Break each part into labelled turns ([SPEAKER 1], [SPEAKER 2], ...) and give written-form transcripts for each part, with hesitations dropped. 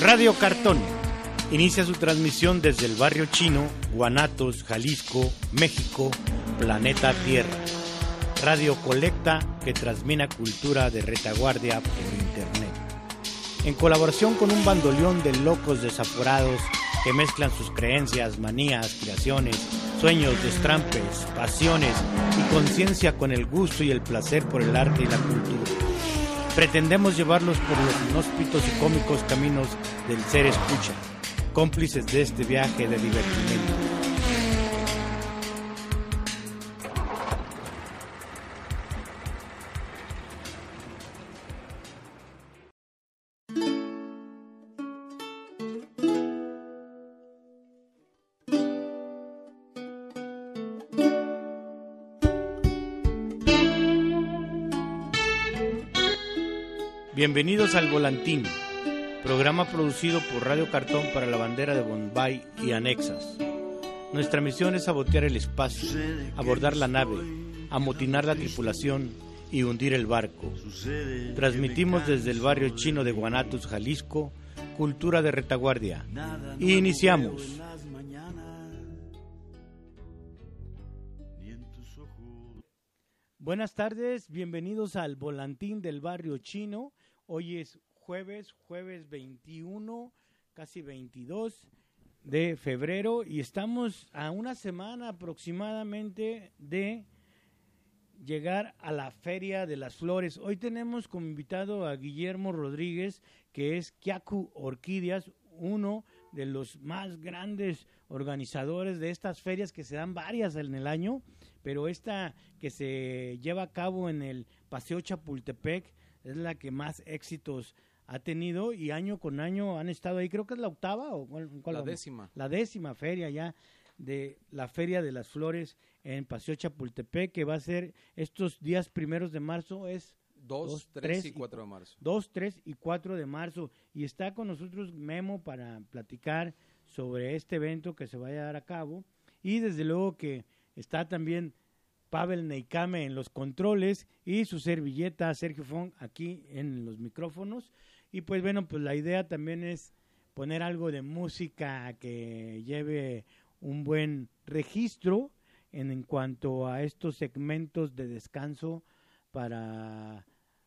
[SPEAKER 1] Radio Cartón inicia su transmisión desde el barrio chino, Guanatos, Jalisco, México, planeta Tierra. Radio colecta que transmite cultura de retaguardia por internet. En colaboración con un bandoleón de locos desaforados que mezclan sus creencias, manías, creaciones, sueños, destrampes, pasiones y conciencia con el gusto y el placer por el arte y la cultura. Pretendemos llevarlos por los inhóspitos y cómicos caminos del ser escucha, cómplices de este viaje de divertimento. Bienvenidos al Volantín, programa producido por Radio Cartón para la bandera de Bombay y anexas. Nuestra misión es sabotear el espacio, abordar la nave, amotinar la tripulación y hundir el barco. Transmitimos desde el barrio chino de Guanatos, Jalisco, cultura de retaguardia. Y iniciamos. Buenas tardes, bienvenidos al Volantín del barrio chino. Hoy es jueves 21, casi 22 de febrero y estamos a una semana aproximadamente de llegar a la Feria de las Flores. Hoy tenemos como invitado a Guillermo Rodríguez, que es Kyaku Orquídeas, uno de los más grandes organizadores de estas ferias, que se dan varias en el año, pero esta que se lleva a cabo en el Paseo Chapultepec es la que más éxitos ha tenido y año con año han estado ahí. Creo que es la octava o ¿cuál
[SPEAKER 2] la décima.
[SPEAKER 1] La 10ª feria ya de la Feria de las Flores en Paseo Chapultepec, que va a ser estos días primeros de marzo, es
[SPEAKER 2] 2, 3 y 4 de marzo.
[SPEAKER 1] 2, 3 y 4 de marzo. Y está con nosotros Memo para platicar sobre este evento que se vaya a dar a cabo. Y desde luego que está también Pavel Neikame en los controles y su servilleta Sergio Fong aquí en los micrófonos. Y pues bueno, pues la idea también es poner algo de música que lleve un buen registro en cuanto a estos segmentos de descanso para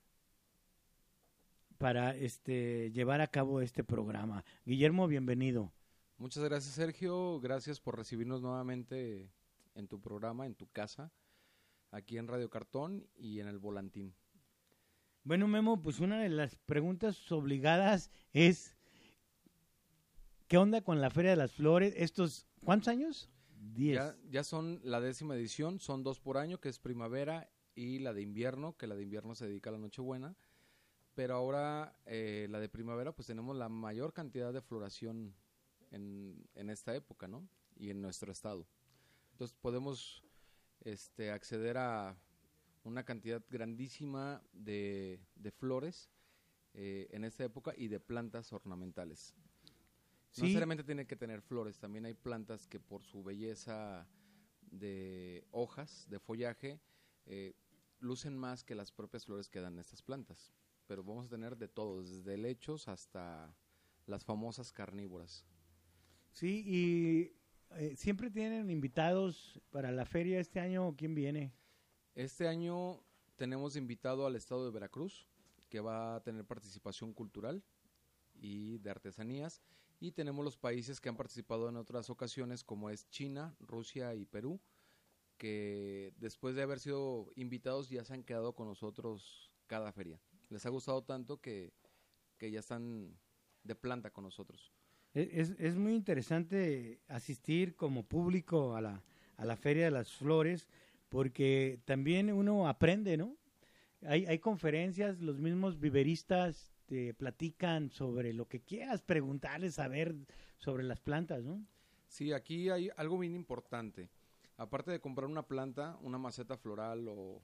[SPEAKER 1] llevar a cabo este programa. Guillermo, bienvenido.
[SPEAKER 2] Muchas gracias, Sergio. Gracias por recibirnos nuevamente en tu programa, en tu casa, aquí en Radio Cartón y en el Volantín.
[SPEAKER 1] Bueno, Memo, pues una de las preguntas obligadas es ¿qué onda con la Feria de las Flores? ¿Cuántos años? 10.
[SPEAKER 2] Ya son la 10ª edición, son 2 por año, que es primavera, y la de invierno, que la de invierno se dedica a la Nochebuena. Pero ahora la de primavera, pues tenemos la mayor cantidad de floración en esta época, ¿no? Y en nuestro estado. Entonces podemos acceder a una cantidad grandísima de flores en esta época y de plantas ornamentales.
[SPEAKER 1] Sí.
[SPEAKER 2] No necesariamente tiene que tener flores, también hay plantas que por su belleza de hojas, de follaje, lucen más que las propias flores que dan estas plantas. Pero vamos a tener de todo, desde helechos hasta las famosas carnívoras.
[SPEAKER 1] Sí, y siempre tienen invitados para la feria. Este año, ¿quién viene?
[SPEAKER 2] Este año tenemos invitado al estado de Veracruz, que va a tener participación cultural y de artesanías, y tenemos los países que han participado en otras ocasiones, como es China, Rusia y Perú, que después de haber sido invitados ya se han quedado con nosotros cada feria. Les ha gustado tanto que ya están de planta con nosotros.
[SPEAKER 1] Es muy interesante asistir como público a la Feria de las Flores, porque también uno aprende, ¿no? Hay conferencias, los mismos viveristas te platican sobre lo que quieras preguntarles, saber sobre las plantas, ¿no?
[SPEAKER 2] Sí, aquí hay algo bien importante. Aparte de comprar una planta, una maceta floral o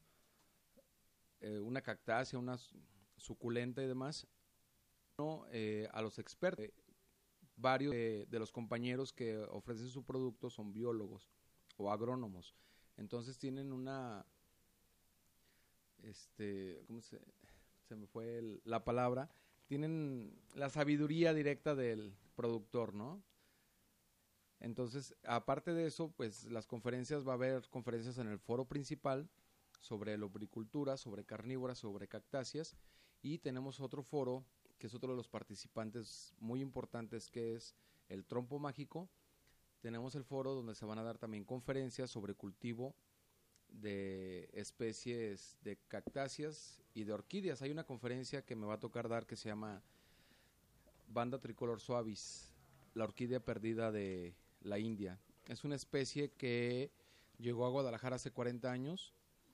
[SPEAKER 2] una cactácea, una suculenta y demás, a los expertos. Varios de los compañeros que ofrecen su producto son biólogos o agrónomos. Entonces tienen una ¿cómo se me fue la palabra? tienen la sabiduría directa del productor, ¿no? Entonces, aparte de eso, pues las conferencias, va a haber conferencias en el foro principal sobre lombricultura, sobre carnívoras, sobre cactáceas, y tenemos otro foro que es otro de los participantes muy importantes, que es el trompo mágico. Tenemos el foro donde se van a dar también conferencias sobre cultivo de especies de cactáceas y de orquídeas. Hay una conferencia que me va a tocar dar que se llama Vanda tricolor suavis, la orquídea perdida de la India. Es una especie que llegó a Guadalajara hace 40 años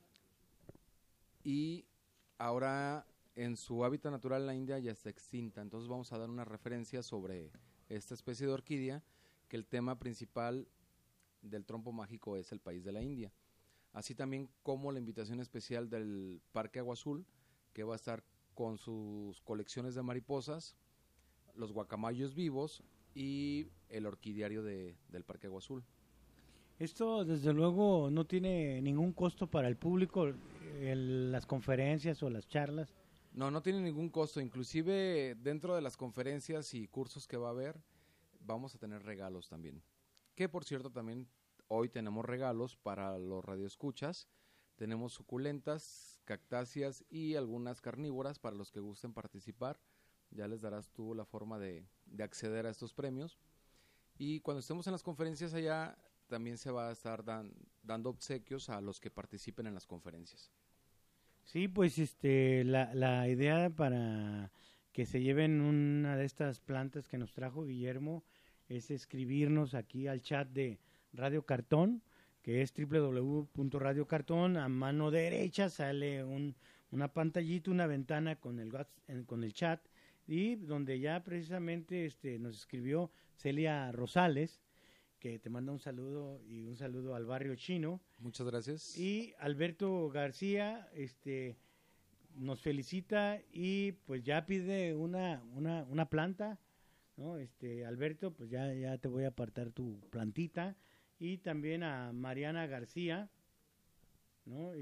[SPEAKER 2] y ahora en su hábitat natural en la India ya está extinta. Entonces vamos a dar una referencia sobre esta especie de orquídea, que el tema principal del trompo mágico es el país de la India. Así también como la invitación especial del Parque Agua Azul, que va a estar con sus colecciones de mariposas, los guacamayos vivos y el orquidiario del Parque Agua Azul.
[SPEAKER 1] Esto desde luego no tiene ningún costo para el público, las conferencias o las charlas.
[SPEAKER 2] No tiene ningún costo, inclusive dentro de las conferencias y cursos que va a haber, vamos a tener regalos también. Que por cierto también hoy tenemos regalos para los radioescuchas, tenemos suculentas, cactáceas y algunas carnívoras para los que gusten participar. Ya les darás tú la forma de acceder a estos premios. Y cuando estemos en las conferencias allá, también se va a estar dando obsequios a los que participen en las conferencias.
[SPEAKER 1] Sí, pues la idea para que se lleven una de estas plantas que nos trajo Guillermo es escribirnos aquí al chat de Radio Cartón, que es www.radiocartón. A mano derecha sale una pantallita, una ventana con el chat, y donde ya precisamente nos escribió Celia Rosales, que te manda un saludo y un saludo al barrio chino.
[SPEAKER 2] Muchas gracias.
[SPEAKER 1] Y Alberto García nos felicita y pues ya pide una planta, ¿no? Alberto, pues ya te voy a apartar tu plantita. Y también a Mariana García, ¿no?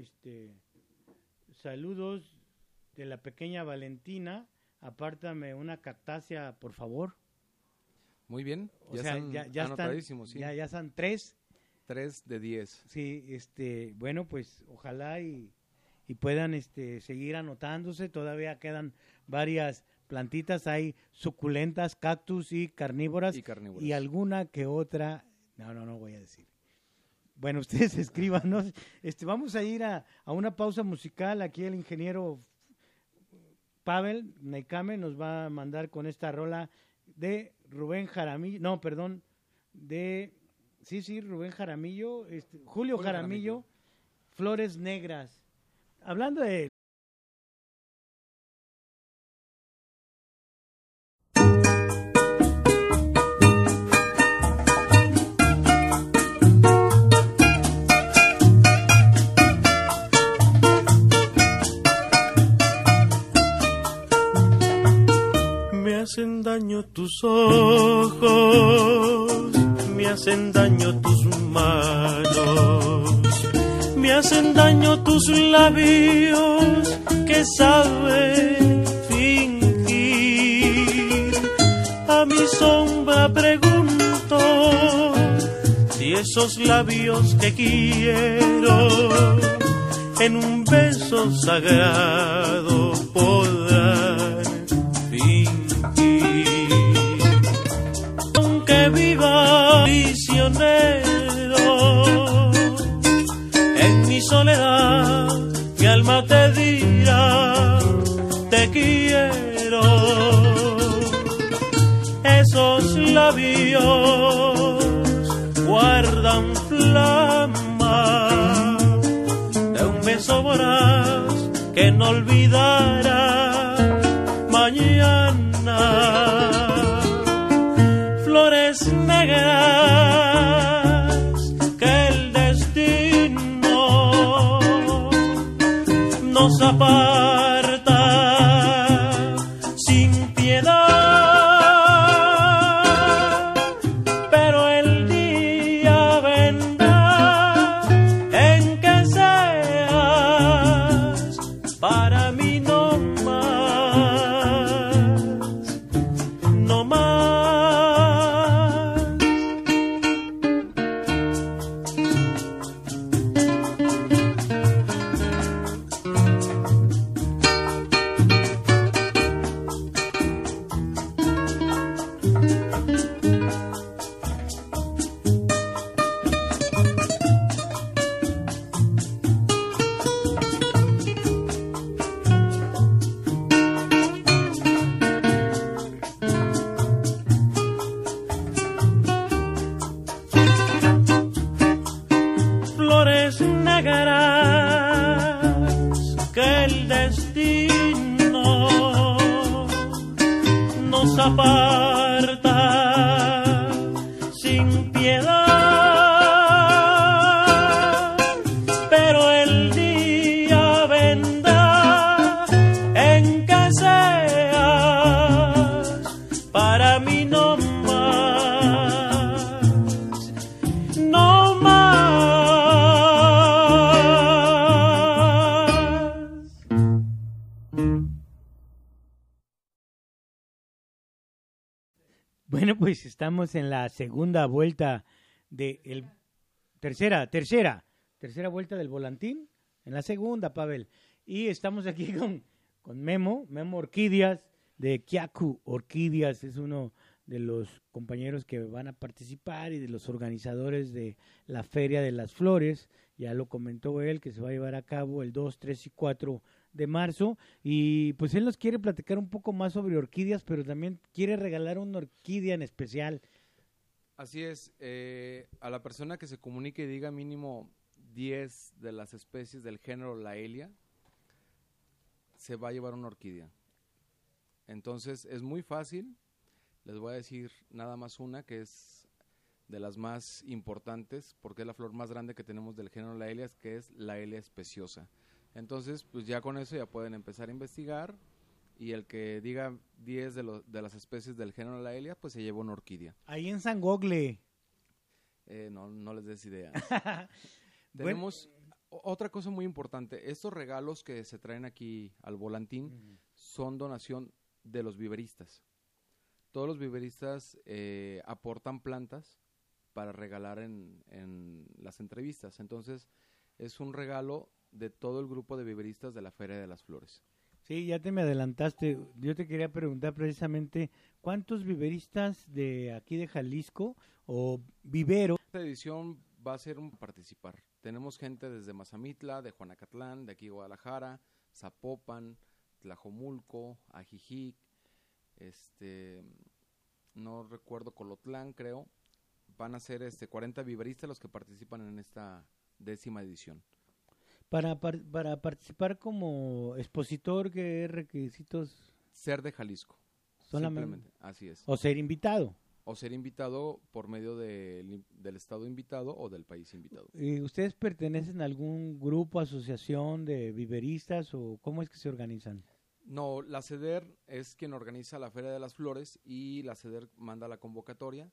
[SPEAKER 1] Saludos de la pequeña Valentina, apártame una cactácea, por favor.
[SPEAKER 2] Muy bien,
[SPEAKER 1] ya
[SPEAKER 2] anotadísimos,
[SPEAKER 1] están,
[SPEAKER 2] sí.
[SPEAKER 1] ya están 3.
[SPEAKER 2] 3 de 10.
[SPEAKER 1] Sí, bueno, pues ojalá y puedan seguir anotándose. Todavía quedan varias plantitas, hay suculentas, cactus y carnívoras. Y alguna que otra, no voy a decir. Bueno, ustedes escríbanos. Vamos a ir a una pausa musical. Aquí el ingeniero Pavel Neikame nos va a mandar con esta rola de Rubén Jaramillo, Rubén Jaramillo, Julio Jaramillo, Flores Negras. Hablando de
[SPEAKER 3] me hacen daño tus ojos, me hacen daño tus manos, me hacen daño tus labios que saben fingir. A mi sombra pregunto si esos labios que quiero en un beso sagrado podrán fingir. Aunque viva prisionero en mi soledad, mi alma te dirá te quiero. Esos labios guardan flama de un beso voraz que no olvidará mañana. Flores negras que el destino nos aparta sin piedad, pero el día vendrá en que seas para mí no más. que el destino nos aparta sin piedad, pero el día vendrá en que seas para mí no más, no más.
[SPEAKER 1] Bueno, pues estamos en la segunda vuelta tercera vuelta del volantín, en la segunda, Pavel. Y estamos aquí con Memo Orquídeas, de Kyaku Orquídeas, es uno de los compañeros que van a participar y de los organizadores de la Feria de las Flores. Ya lo comentó él, que se va a llevar a cabo el 2, 3 y 4 de marzo, y pues él nos quiere platicar un poco más sobre orquídeas, pero también quiere regalar una orquídea en especial.
[SPEAKER 2] Así es, a la persona que se comunique y diga mínimo 10 de las especies del género Laelia, se va a llevar una orquídea. Entonces es muy fácil, les voy a decir nada más una que es de las más importantes, porque es la flor más grande que tenemos del género Laelia, que es Laelia especiosa. Entonces, pues ya con eso ya pueden empezar a investigar, y el que diga 10 de las especies del género Laelia, pues se lleva una orquídea.
[SPEAKER 1] Ahí en San Gogle.
[SPEAKER 2] No les des idea. Tenemos otra cosa muy importante. Estos regalos que se traen aquí al volantín son donación de los viveristas. Todos los viveristas aportan plantas para regalar en las entrevistas. Entonces, es un regalo de todo el grupo de viveristas de la Feria de las Flores.
[SPEAKER 1] Sí, ya te me adelantaste. Yo te quería preguntar precisamente, ¿cuántos viveristas de aquí de Jalisco o viveros?
[SPEAKER 2] Esta edición va a ser un participar. Tenemos gente desde Mazamitla, de Juanacatlán, de aquí Guadalajara, Zapopan, Tlajomulco, Ajijic, no recuerdo, Colotlán, creo. Van a ser 40 viveristas los que participan en esta 10ª edición.
[SPEAKER 1] Para participar como expositor, ¿qué requisitos?
[SPEAKER 2] Ser de Jalisco.
[SPEAKER 1] Solamente.
[SPEAKER 2] Simplemente, así es.
[SPEAKER 1] O ser invitado.
[SPEAKER 2] O ser invitado por medio del estado invitado o del país invitado.
[SPEAKER 1] ¿Y ustedes pertenecen a algún grupo, asociación de viveristas o cómo es que se organizan?
[SPEAKER 2] No, la CEDER es quien organiza la Feria de las Flores, y la CEDER manda la convocatoria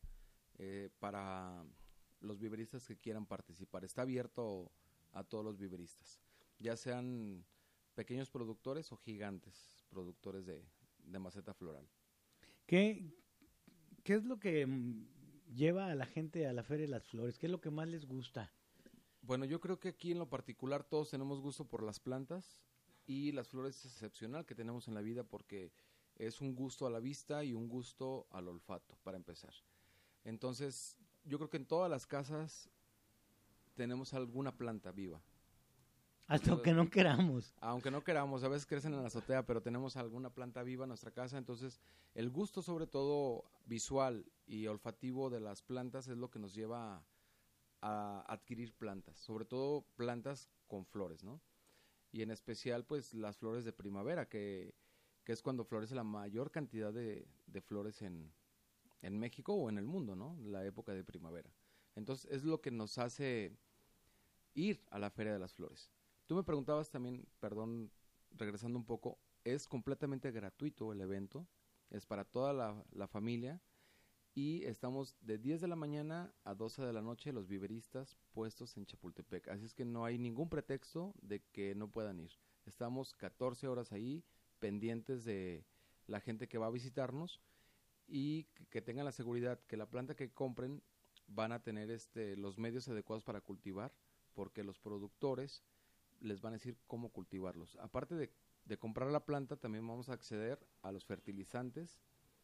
[SPEAKER 2] para los viveristas que quieran participar. Está abierto a todos los viveristas, ya sean pequeños productores o gigantes productores de maceta floral.
[SPEAKER 1] ¿Qué es lo que lleva a la gente a la Feria de las Flores? ¿Qué es lo que más les gusta?
[SPEAKER 2] Bueno, yo creo que aquí en lo particular todos tenemos gusto por las plantas, y las flores es excepcional que tenemos en la vida, porque es un gusto a la vista y un gusto al olfato, para empezar. Entonces, yo creo que en todas las casas tenemos alguna planta viva.
[SPEAKER 1] Hasta aunque no queramos.
[SPEAKER 2] Aunque no queramos, a veces crecen en la azotea, pero tenemos alguna planta viva en nuestra casa. Entonces, el gusto sobre todo visual y olfativo de las plantas es lo que nos lleva a adquirir plantas, sobre todo plantas con flores, ¿no? Y en especial, pues, las flores de primavera, que es cuando florece la mayor cantidad de flores en México o en el mundo, ¿no? La época de primavera. Entonces, es lo que nos hace ir a la Feria de las Flores. Tú me preguntabas también, perdón, regresando un poco, es completamente gratuito el evento, es para toda la familia, y estamos de 10 de la mañana a 12 de la noche los viveristas puestos en Chapultepec. Así es que no hay ningún pretexto de que no puedan ir. Estamos 14 horas ahí, pendientes de la gente que va a visitarnos, y que tengan la seguridad que la planta que compren van a tener los medios adecuados para cultivar, porque los productores les van a decir cómo cultivarlos. Aparte de comprar la planta, también vamos a acceder a los fertilizantes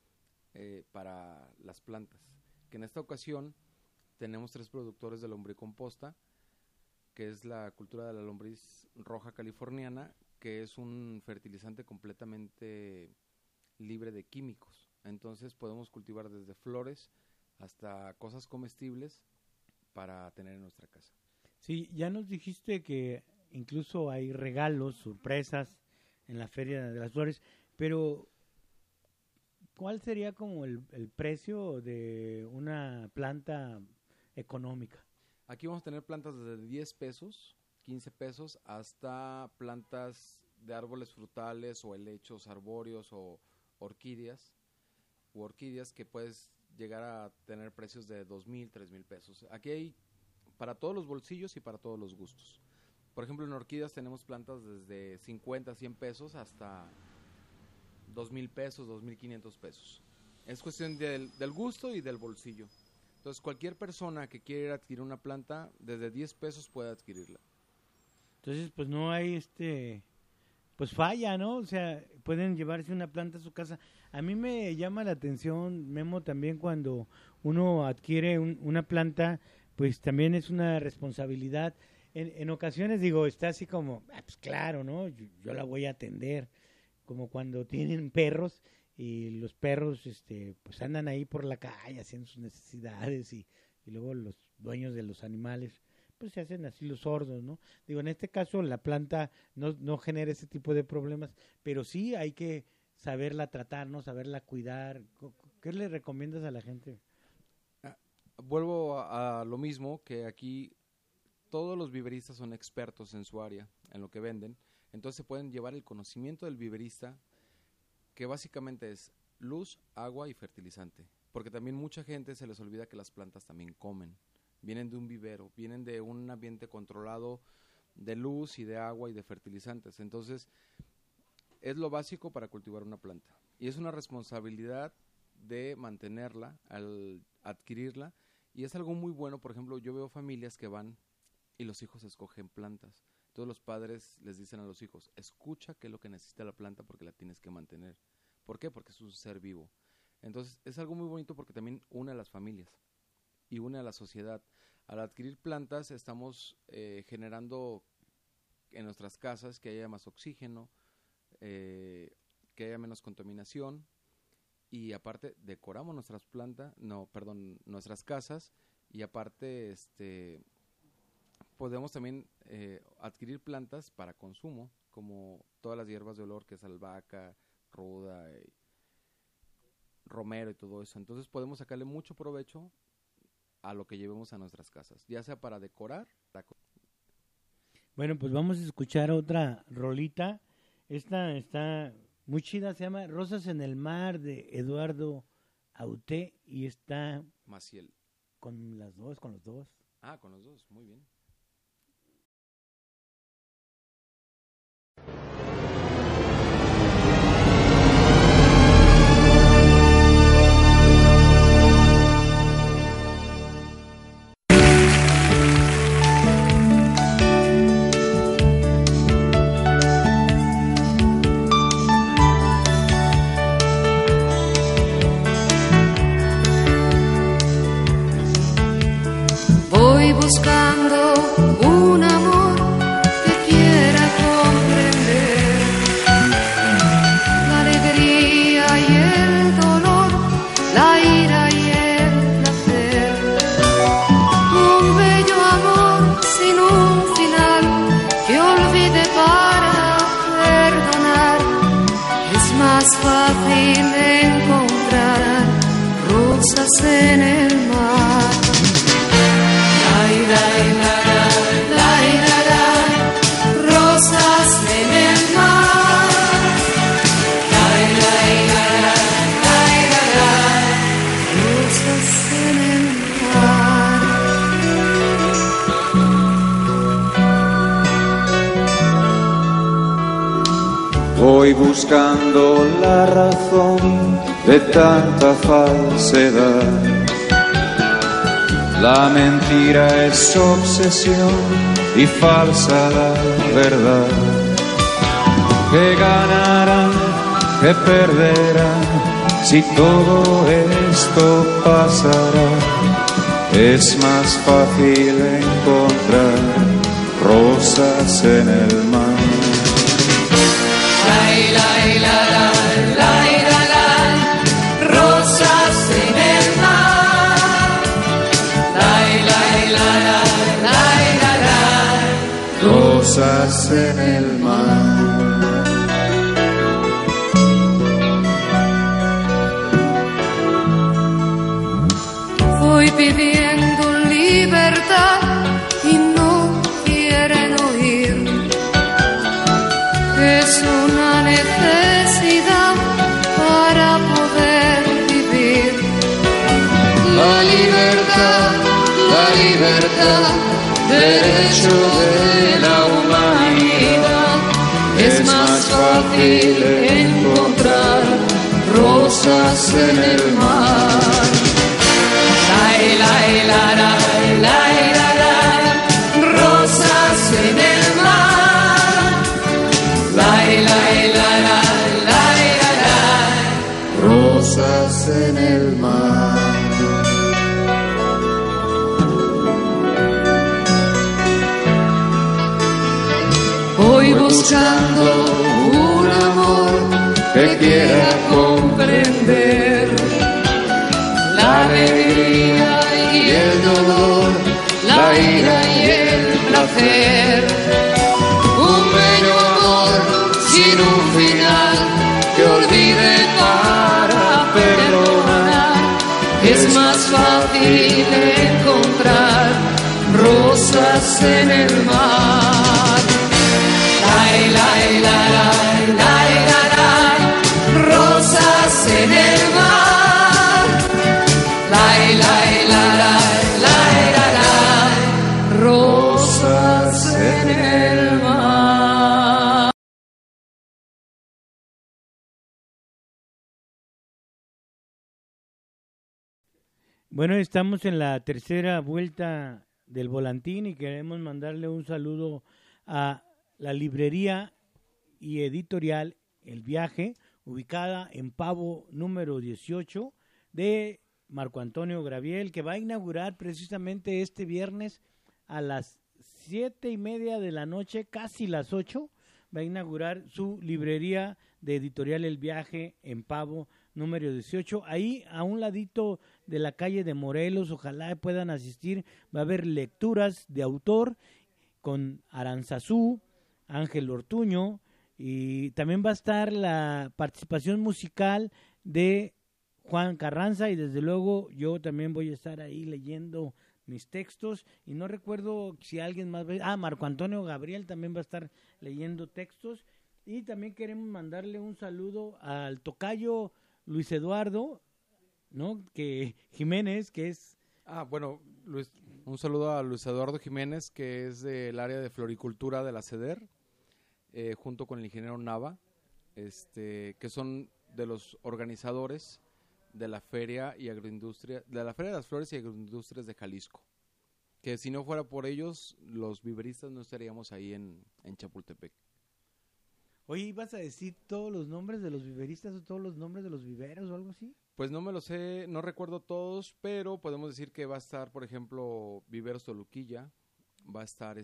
[SPEAKER 2] para las plantas, que en esta ocasión tenemos 3 productores de lombricomposta, que es la cultura de la lombriz roja californiana, que es un fertilizante completamente libre de químicos. Entonces podemos cultivar desde flores hasta cosas comestibles para tener en nuestra casa.
[SPEAKER 1] Sí, ya nos dijiste que incluso hay regalos, sorpresas en la Feria de las Flores, pero ¿cuál sería como el precio de una planta económica?
[SPEAKER 2] Aquí vamos a tener plantas desde 10 pesos, 15 pesos, hasta plantas de árboles frutales o helechos arbóreos o orquídeas que puedes llegar a tener precios de 2,000, 3,000 pesos. Aquí hay para todos los bolsillos y para todos los gustos. Por ejemplo, en orquídeas tenemos plantas desde 50, 100 pesos hasta 2,000 pesos, 2,500 pesos. Es cuestión del gusto y del bolsillo. Entonces, cualquier persona que quiera adquirir una planta, desde 10 pesos puede adquirirla.
[SPEAKER 1] Entonces, pues no hay pues falla, ¿no? O sea, pueden llevarse una planta a su casa. A mí me llama la atención, Memo, también cuando uno adquiere una planta, pues también es una responsabilidad. En ocasiones, digo, está así como, pues claro, ¿no? Yo la voy a atender. Como cuando tienen perros y los perros pues andan ahí por la calle haciendo sus necesidades y luego los dueños de los animales pues se hacen así los sordos, ¿no? Digo, en este caso la planta no genera ese tipo de problemas, pero sí hay que saberla tratar, ¿no? Saberla cuidar. ¿Qué le recomiendas a la gente?
[SPEAKER 2] Vuelvo a lo mismo, que aquí todos los viveristas son expertos en su área, en lo que venden. Entonces se pueden llevar el conocimiento del viverista, que básicamente es luz, agua y fertilizante. Porque también mucha gente se les olvida que las plantas también comen. Vienen de un vivero, vienen de un ambiente controlado de luz y de agua y de fertilizantes. Entonces, es lo básico para cultivar una planta. Y es una responsabilidad de mantenerla, al adquirirla. Y es algo muy bueno. Por ejemplo, yo veo familias que van y los hijos escogen plantas. Todos los padres les dicen a los hijos, escucha qué es lo que necesita la planta porque la tienes que mantener. ¿Por qué? Porque es un ser vivo. Entonces, es algo muy bonito porque también une a las familias y une a la sociedad. Al adquirir plantas estamos generando en nuestras casas que haya más oxígeno, que haya menos contaminación, y aparte decoramos nuestras casas, y aparte podemos también adquirir plantas para consumo, como todas las hierbas de olor, que es albahaca, ruda, romero y todo eso. Entonces podemos sacarle mucho provecho a lo que llevemos a nuestras casas, ya sea para decorar.
[SPEAKER 1] Bueno, pues vamos a escuchar otra rolita. Esta está muy chida, se llama Rosas en el Mar, de Eduardo Auté, y está
[SPEAKER 2] Maciel.
[SPEAKER 1] Con los dos.
[SPEAKER 2] Ah, con los dos, muy bien.
[SPEAKER 4] Buscando un amor que quiera comprender la alegría y el dolor, la ira y el placer. Un bello amor sin un final que olvide para perdonar. Es más fácil encontrar rosas en el mar. Rosas en el mar. Rosas en el mar.
[SPEAKER 5] Voy buscando la razón de tanta falsedad. La mentira es obsesión y falsa la verdad. ¿Qué ganarán? ¿Qué perderán? Si todo esto pasará, es más fácil encontrar rosas en el mar.
[SPEAKER 4] Rosas en el mar.
[SPEAKER 5] rosas en el mar.
[SPEAKER 4] Voy pidiendo libertad y no quieren oír. Es una necesidad para poder vivir.
[SPEAKER 5] La libertad, derecho de la humanidad. Es más fácil encontrar rosas en el mar.
[SPEAKER 4] Rosas en el mar.
[SPEAKER 5] Rosas en el mar.
[SPEAKER 4] Voy buscando un amor
[SPEAKER 5] Que quiera
[SPEAKER 4] comprender la alegría y el dolor, la ira y el placer. Un bello amor sin un final que olvide para perdonar. Es más fácil encontrar rosas en el mar. Rosas en el mar. Rosas en el mar.
[SPEAKER 1] Bueno, estamos en la tercera vuelta del Volantín y queremos mandarle un saludo a la librería y editorial El Viaje, ubicada en Pavo número 18 de Marco Antonio Graviel, que va a inaugurar precisamente este viernes a las 7:30 de la noche, casi las 8, va a inaugurar su librería de editorial El Viaje en Pavo número 18, ahí a un ladito de la calle de Morelos. Ojalá puedan asistir, va a haber lecturas de autor con Aranzazú, Ángel Ortuño, y también va a estar la participación musical de Juan Carranza, y desde luego yo también voy a estar ahí leyendo mis textos, y no recuerdo si alguien más va, Marco Antonio Gabriel también va a estar leyendo textos. Y también queremos mandarle un saludo al tocayo Luis Eduardo, ¿no? Que Jiménez, que es...
[SPEAKER 2] Bueno, Luis, un saludo a Luis Eduardo Jiménez, que es del área de floricultura de la CEDER, junto con el ingeniero Nava, que son de los organizadores de la Feria y Agroindustria, de la Feria de las Flores y Agroindustrias de Jalisco. Que si no fuera por ellos, los viveristas no estaríamos ahí en Chapultepec.
[SPEAKER 1] Oye, ¿ibas a decir todos los nombres de los viveristas o todos los nombres de los viveros o algo así?
[SPEAKER 2] Pues no me lo sé, no recuerdo todos, pero podemos decir que va a estar, por ejemplo, Viveros Toluquilla, va a estar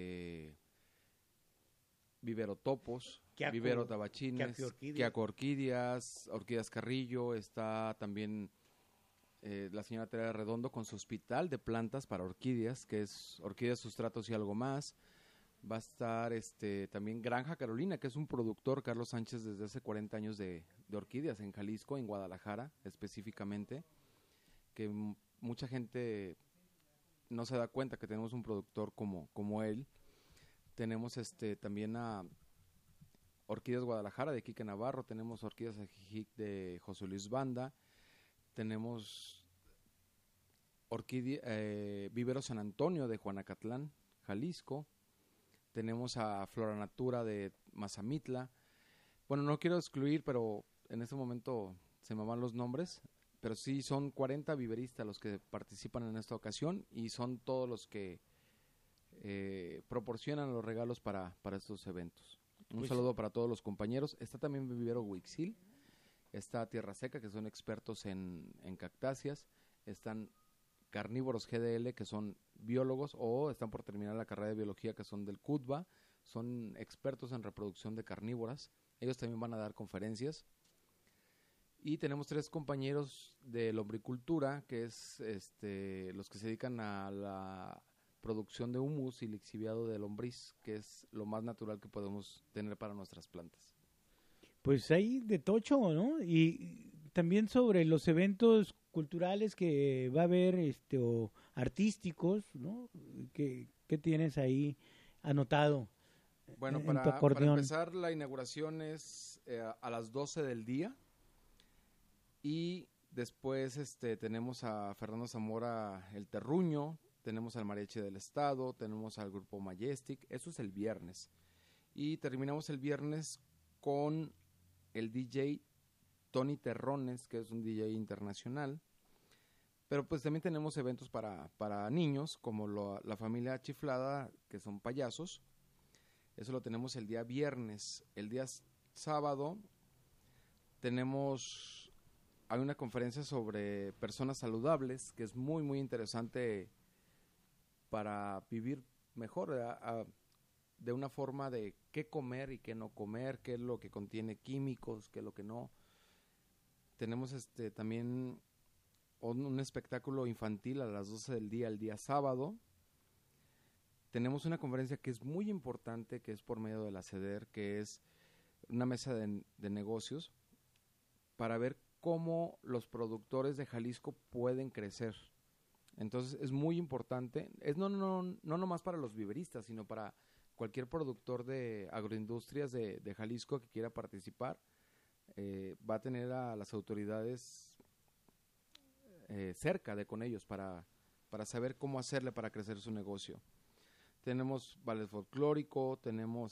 [SPEAKER 2] Vivero Topos, Vivero Tabachines, Quiaco Orquídeas, Orquídeas Carrillo, está también la señora Teresa Redondo con su hospital de plantas para orquídeas, que es Orquídeas, Sustratos y algo más. Va a estar también Granja Carolina, que es un productor, Carlos Sánchez, desde hace 40 años de orquídeas en Jalisco, en Guadalajara específicamente, que mucha gente no se da cuenta que tenemos un productor como él. Tenemos también a Orquídeas Guadalajara de Quique Navarro, tenemos Orquídeas Ajijic de José Luis Banda, tenemos Vivero San Antonio de Juanacatlán, Jalisco. Tenemos a Flora Natura de Mazamitla. Bueno, no quiero excluir, pero en este momento se me van los nombres. Pero sí son 40 viveristas los que participan en esta ocasión y son todos los que proporcionan los regalos para estos eventos. Un saludo para todos los compañeros. Está también Vivero Huixil, está Tierra Seca, que son expertos en cactáceas. Están Carnívoros GDL, que son biólogos o están por terminar la carrera de biología, que son del CUTBA, son expertos en reproducción de carnívoras. Ellos también van a dar conferencias. Y tenemos 3 compañeros de lombricultura, que es los que se dedican a la producción de humus y lixiviado de lombriz, que es lo más natural que podemos tener para nuestras plantas.
[SPEAKER 1] Pues ahí de tocho, ¿no? Y también sobre los eventos culturales que va a haber, o artísticos, ¿no? ¿Qué tienes ahí anotado?
[SPEAKER 2] Bueno,
[SPEAKER 1] en tu
[SPEAKER 2] para
[SPEAKER 1] acordeón?
[SPEAKER 2] empezar, la inauguración es a las 12 del día y después tenemos a Fernando Zamora el Terruño, tenemos al Mariachi del Estado, tenemos al Grupo Majestic, eso es el viernes. Y terminamos el viernes con el DJ Tony Terrones, que es un DJ internacional. Pero pues también tenemos eventos para niños, como la familia Chiflada, que son payasos. Eso lo tenemos el día viernes. El día sábado hay una conferencia sobre personas saludables, que es muy, muy interesante para vivir mejor, de una forma de qué comer y qué no comer, qué es lo que contiene químicos, qué es lo que no. Tenemos también un espectáculo infantil a las 12 del día, el día sábado. Tenemos una conferencia que es muy importante, que es por medio de la CEDER, que es una mesa de negocios para ver cómo los productores de Jalisco pueden crecer. Entonces es muy importante, es no nomás para los viveristas, sino para cualquier productor de agroindustrias de Jalisco que quiera participar. Va a tener a las autoridades cerca con ellos para saber cómo hacerle para crecer su negocio. Tenemos ballet folclórico, tenemos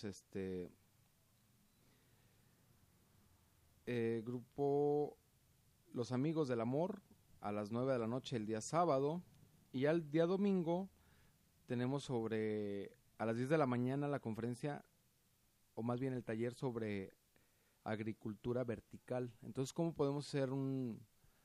[SPEAKER 2] grupo Los Amigos del Amor a las 9 de la noche el día sábado, y al día domingo tenemos a las 10 de la mañana la conferencia, o más bien el taller sobre agricultura vertical. Entonces, ¿cómo podemos hacer un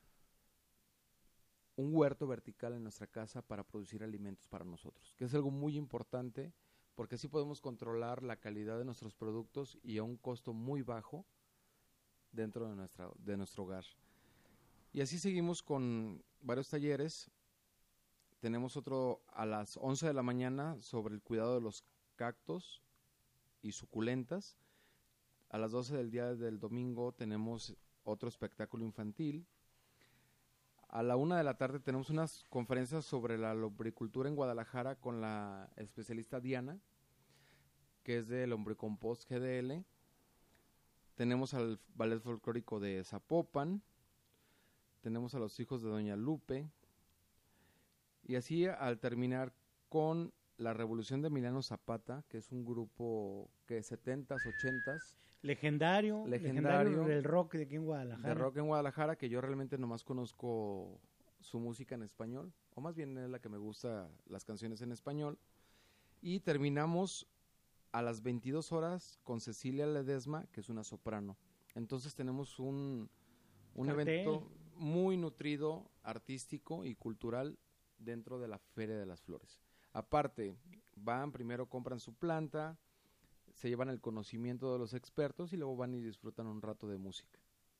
[SPEAKER 2] huerto vertical en nuestra casa para producir alimentos para nosotros? Que es algo muy importante, porque así podemos controlar la calidad de nuestros productos y a un costo muy bajo dentro de nuestro hogar. Y así seguimos con varios talleres. Tenemos otro a las 11 de la mañana sobre el cuidado de los cactos y suculentas. A las 12 del día del domingo tenemos otro espectáculo infantil. A la 1 de la tarde tenemos unas conferencias sobre la lombricultura en Guadalajara con la especialista Diana, que es de Lombricompost GDL. Tenemos al ballet folclórico de Zapopan. Tenemos a los hijos de Doña Lupe. Y así, al terminar con la Revolución de Emiliano Zapata, que es un grupo que 70s, 80s.
[SPEAKER 1] Legendario del rock de aquí en Guadalajara.
[SPEAKER 2] De rock en Guadalajara, que yo realmente nomás conozco su música en español, o más bien es la que me gusta, las canciones en español. Y terminamos a las 22 horas con Cecilia Ledesma, que es una soprano. Entonces tenemos un evento muy nutrido, artístico y cultural dentro de la Feria de las Flores. Aparte, primero compran su planta, se llevan el conocimiento de los expertos y luego van y disfrutan un rato de música.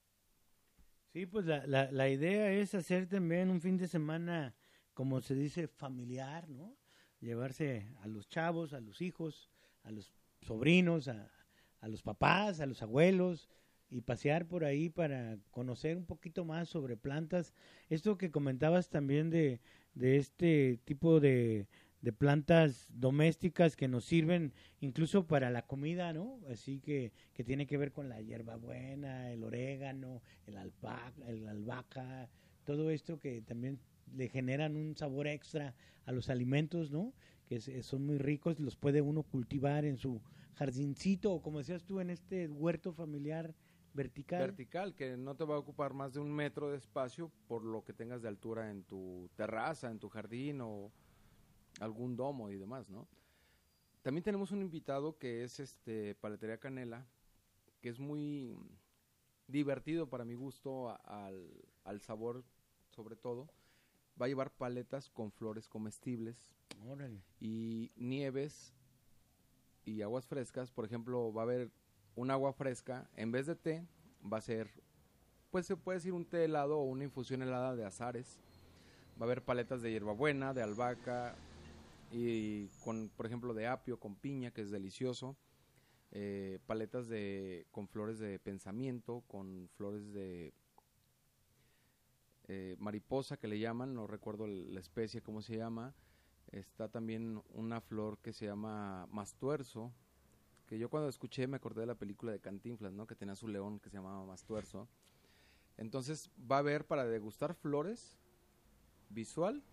[SPEAKER 1] Sí, pues la idea es hacer también un fin de semana, como se dice, familiar, ¿no? Llevarse a los chavos, a los hijos, a los sobrinos, a los papás, a los abuelos, y pasear por ahí para conocer un poquito más sobre plantas. Esto que comentabas también de este tipo de plantas domésticas que nos sirven incluso para la comida, ¿no? Así que tiene que ver con la hierbabuena, el orégano, el albahaca, todo esto que también le generan un sabor extra a los alimentos, ¿no? Que son muy ricos, los puede uno cultivar en su jardincito, o como decías tú, en este huerto familiar vertical,
[SPEAKER 2] que no te va a ocupar más de 1 metro de espacio por lo que tengas de altura en tu terraza, en tu jardín o algún domo y demás, ¿no? También tenemos un invitado que es Paletería Canela, que es muy divertido para mi gusto, al sabor sobre todo. Va a llevar paletas con flores comestibles.
[SPEAKER 1] Órale.
[SPEAKER 2] Y nieves y aguas frescas. Por ejemplo, va a haber un agua fresca, en vez de té, va a ser, pues se puede decir un té helado o una infusión helada de azares. Va a haber paletas de hierbabuena, de albahaca, y con, por ejemplo, de apio, con piña, que es delicioso, paletas con flores de pensamiento, con flores de mariposa que le llaman, no recuerdo la especie, cómo se llama. Está también una flor que se llama mastuerzo, que yo cuando escuché me acordé de la película de Cantinflas, ¿no? Que tenía su león que se llamaba Mastuerzo. Entonces va a haber para degustar flores, visual,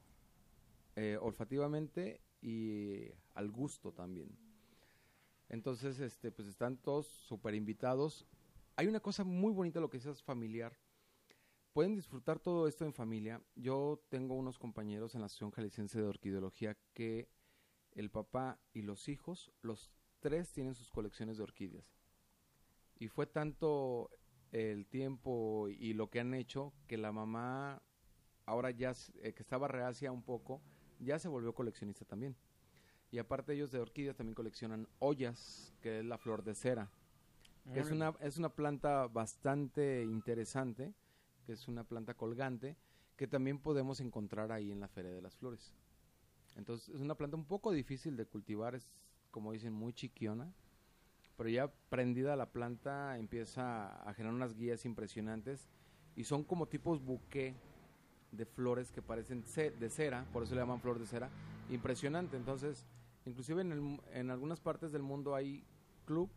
[SPEAKER 2] olfativamente y al gusto también. Entonces, pues están todos súper invitados. Hay una cosa muy bonita, lo que dices, familiar. Pueden disfrutar todo esto en familia. Yo tengo unos compañeros en la Asociación Jalisciense de Orquideología que el papá y los hijos, los 3 tienen sus colecciones de orquídeas. Y fue tanto el tiempo y lo que han hecho que la mamá, ahora ya que estaba reacia un poco, ya se volvió coleccionista también. Y aparte ellos de orquídeas también coleccionan ollas, que es la flor de cera. Que es una planta bastante interesante, que es una planta colgante, que también podemos encontrar ahí en la Feria de las Flores. Entonces es una planta un poco difícil de cultivar, es como dicen muy chiquiona, pero ya prendida la planta empieza a generar unas guías impresionantes y son como tipos buqué de flores que parecen de cera, por eso le llaman flor de cera, impresionante. Entonces, inclusive en algunas partes del mundo hay clubs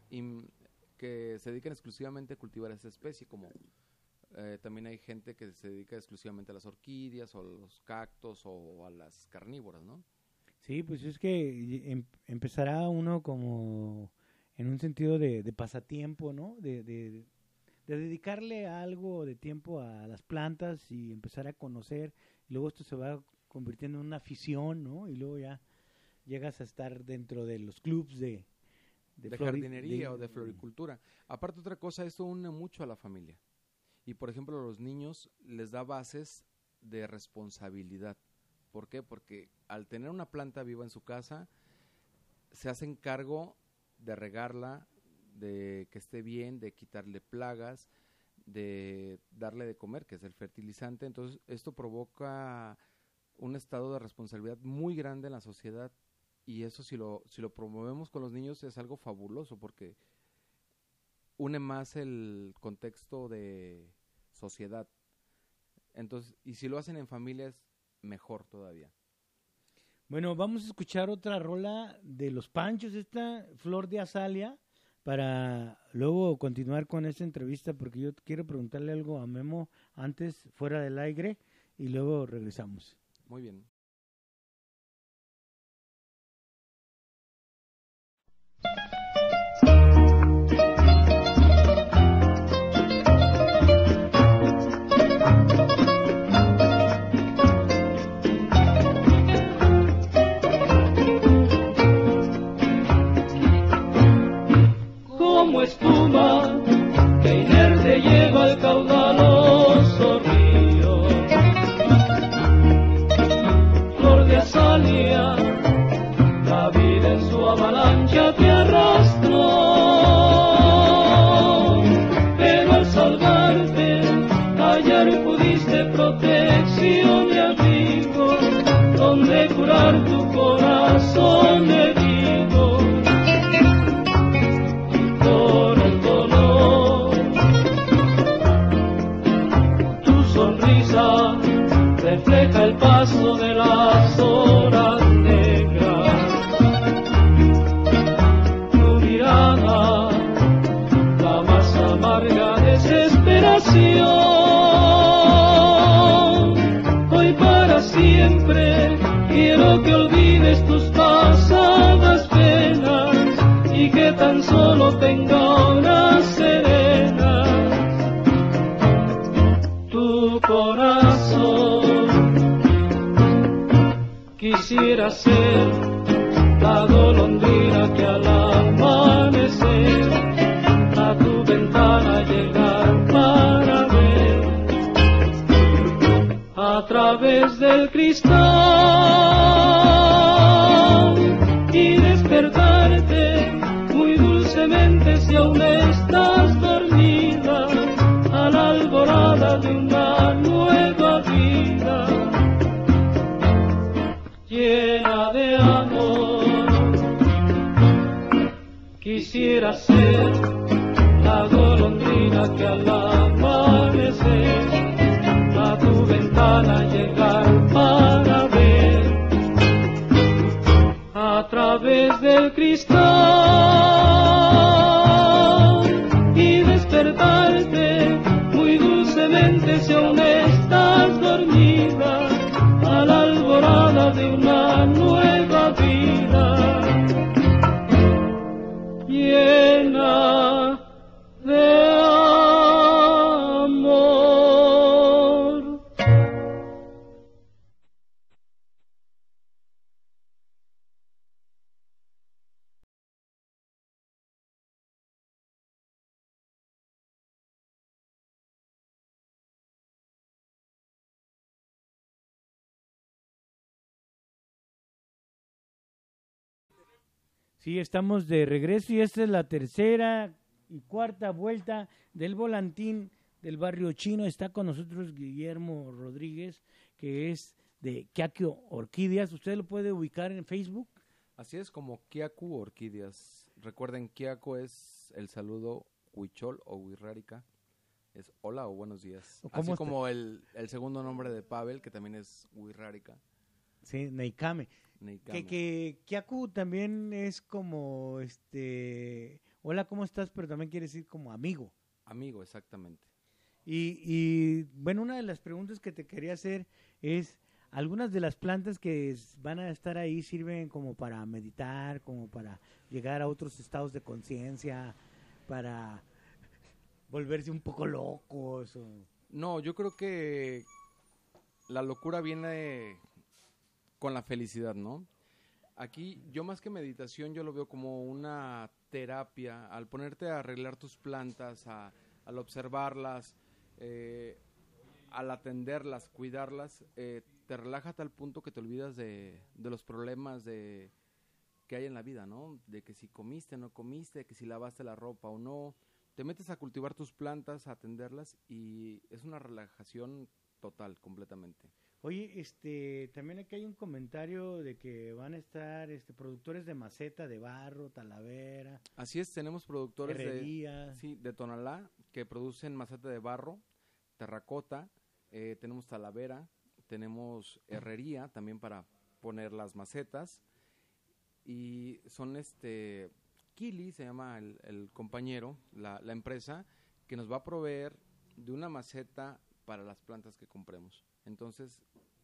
[SPEAKER 2] que se dedican exclusivamente a cultivar esa especie, como también hay gente que se dedica exclusivamente a las orquídeas o a los cactos o a las carnívoras, ¿no?
[SPEAKER 1] Sí, pues es que empezará uno como en un sentido de pasatiempo, ¿no? De dedicarle algo de tiempo a las plantas y empezar a conocer. Y luego esto se va convirtiendo en una afición, ¿no? Y luego ya llegas a estar dentro de los clubs de
[SPEAKER 2] jardinería o de floricultura. Aparte, otra cosa, esto une mucho a la familia. Y, por ejemplo, a los niños les da bases de responsabilidad. ¿Por qué? Porque al tener una planta viva en su casa, se hacen cargo de regarla, de que esté bien, de quitarle plagas, de darle de comer, que es el fertilizante. Entonces, esto provoca un estado de responsabilidad muy grande en la sociedad. Y eso, si lo promovemos con los niños, es algo fabuloso, porque une más el contexto de sociedad. Entonces, y si lo hacen en familia es mejor todavía.
[SPEAKER 1] Bueno, vamos a escuchar otra rola de Los Panchos, esta Flor de Azalia, para luego continuar con esta entrevista, porque yo quiero preguntarle algo a Memo antes, fuera del aire, y luego regresamos.
[SPEAKER 2] Muy bien.
[SPEAKER 3] Como espuma que inerte lleva el caudaloso río, flor de azalia, la vida en su avalancha te arrastró, pero al salvarte hallar pudiste protección y abrigo, donde curar tu corazón herido. Refleja el paso de las horas negras, tu mirada, la más amarga desesperación. Hoy para siempre quiero que olvides tus pasadas penas y que tan solo tenga horas serenas tu corazón. Quisiera ser la golondrina que al amanecer a tu ventana llegar para ver a través del cristal y despertarte muy dulcemente si aún estás dormida a la alborada de una nueva vida. Llena Quisiera ser la golondrina que al amanecer a tu ventana llegar para ver a través del cristal y despertarte muy dulcemente si aún estás dormida a la alborada de una nueva vida llena de amor.
[SPEAKER 1] Sí, estamos de regreso y esta es la tercera y cuarta vuelta del volantín del barrio chino. Está con nosotros Guillermo Rodríguez, que es de Kiaku Orquídeas. Usted lo puede ubicar en Facebook.
[SPEAKER 2] Así es, como Kiaku Orquídeas. Recuerden, Kiaku es el saludo huichol o huirrárica. Es hola o buenos días. Así como el segundo nombre de Pavel, que también es huirrárica.
[SPEAKER 1] Sí, Neikame. Que Kiaku también es como, hola, ¿cómo estás? Pero también quiere decir como amigo.
[SPEAKER 2] Amigo, exactamente.
[SPEAKER 1] Y bueno, una de las preguntas que te quería hacer es, algunas de las plantas que van a estar ahí sirven como para meditar, como para llegar a otros estados de conciencia, para volverse un poco locos.
[SPEAKER 2] No, yo creo que la locura viene con la felicidad, ¿no? Aquí, yo más que meditación, yo lo veo como una terapia. Al ponerte a arreglar tus plantas, al observarlas, al atenderlas, cuidarlas, te relaja a tal punto que te olvidas de los problemas que hay en la vida, ¿no? De que si comiste o no comiste, que si lavaste la ropa o no. Te metes a cultivar tus plantas, a atenderlas y es una relajación total, completamente.
[SPEAKER 1] Oye, también aquí hay un comentario de que van a estar productores de maceta, de barro, talavera.
[SPEAKER 2] Así es, tenemos productores
[SPEAKER 1] herrería.
[SPEAKER 2] de Tonalá que producen maceta de barro, terracota, tenemos talavera, tenemos herrería también para poner las macetas y son Kili, se llama el compañero, la empresa que nos va a proveer de una maceta para las plantas que compremos. Entonces,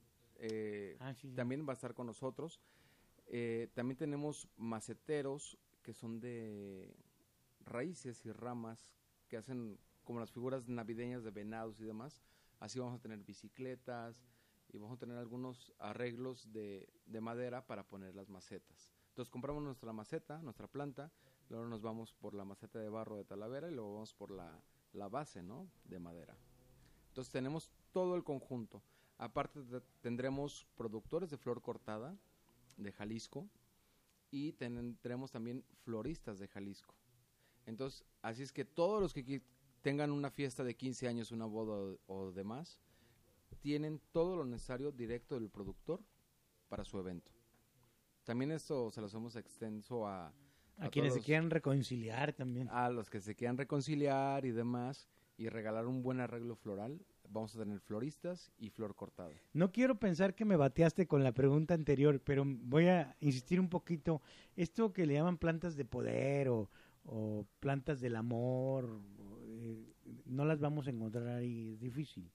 [SPEAKER 2] sí. También va a estar con nosotros. También tenemos maceteros que son de raíces y ramas que hacen como las figuras navideñas de venados y demás. Así vamos a tener bicicletas y vamos a tener algunos arreglos de madera para poner las macetas. Entonces compramos nuestra maceta, nuestra planta, luego nos vamos por la maceta de barro de talavera y luego vamos por la base, ¿no?, de madera. Entonces tenemos todo el conjunto. Aparte tendremos productores de flor cortada de Jalisco y tendremos también floristas de Jalisco. Entonces, así es que todos los que tengan una fiesta de 15 años, una boda o demás, tienen todo lo necesario directo del productor para su evento. También esto se lo hacemos extenso a
[SPEAKER 1] quienes se quieran reconciliar también.
[SPEAKER 2] A los que se quieran reconciliar y demás, y regalar un buen arreglo floral. Vamos a tener floristas y flor cortada.
[SPEAKER 1] No quiero pensar que me bateaste con la pregunta anterior, pero voy a insistir un poquito. Esto que le llaman plantas de poder o plantas del amor, no las vamos a encontrar ahí, es difícil.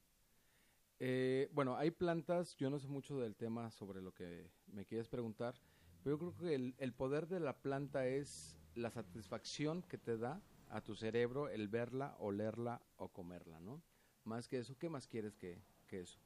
[SPEAKER 2] Bueno, hay plantas, yo no sé mucho del tema sobre lo que me quieres preguntar, pero yo creo que el poder de la planta es la satisfacción que te da a tu cerebro el verla, olerla o comerla, ¿no? Más que eso, ¿qué más quieres que eso?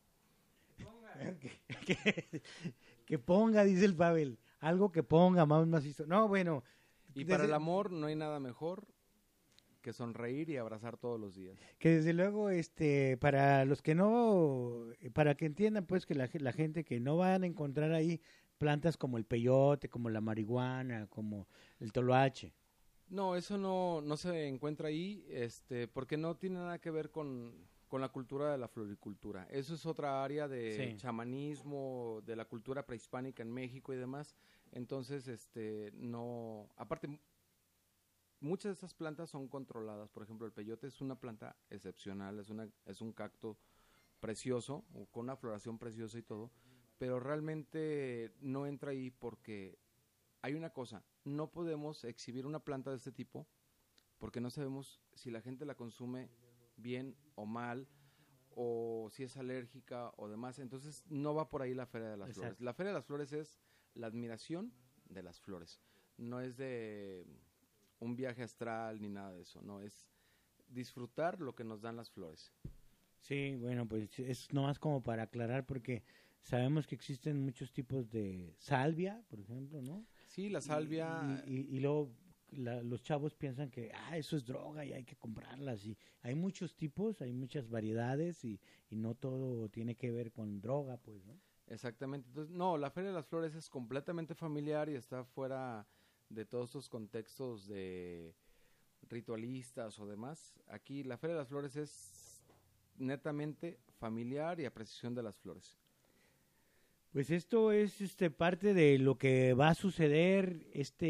[SPEAKER 1] Que ponga, dice el Pavel, algo que ponga, más macizo. No, bueno.
[SPEAKER 2] Y para el amor no hay nada mejor que sonreír y abrazar todos los días.
[SPEAKER 1] Que desde luego, para los que no, para que entiendan pues que la gente que no van a encontrar ahí plantas como el peyote, como la marihuana, como el toloache.
[SPEAKER 2] No, eso no se encuentra ahí, porque no tiene nada que ver con la cultura de la floricultura. Eso es otra área de chamanismo, de la cultura prehispánica en México y demás. Entonces, no, aparte, muchas de estas plantas son controladas. Por ejemplo, el peyote es una planta excepcional, es un cacto precioso, con una floración preciosa y todo, pero realmente no entra ahí porque hay una cosa, no podemos exhibir una planta de este tipo porque no sabemos si la gente la consume bien o mal, o si es alérgica o demás. Entonces no va por ahí la Feria de las Flores. La Feria de las Flores es la admiración de las flores, no es de un viaje astral ni nada de eso, no, es disfrutar lo que nos dan las flores.
[SPEAKER 1] Sí, bueno, pues es nomás como para aclarar, porque sabemos que existen muchos tipos de salvia, por ejemplo, ¿no?
[SPEAKER 2] Sí, la salvia.
[SPEAKER 1] Y luego los chavos piensan que eso es droga y hay que comprarlas. Y hay muchos tipos, hay muchas variedades y no todo tiene que ver con droga, pues, ¿no?
[SPEAKER 2] Exactamente. Entonces, no, la Feria de las Flores es completamente familiar y está fuera de todos estos contextos de ritualistas o demás. Aquí la Feria de las Flores es netamente familiar y apreciación de las flores.
[SPEAKER 1] Pues esto es parte de lo que va a suceder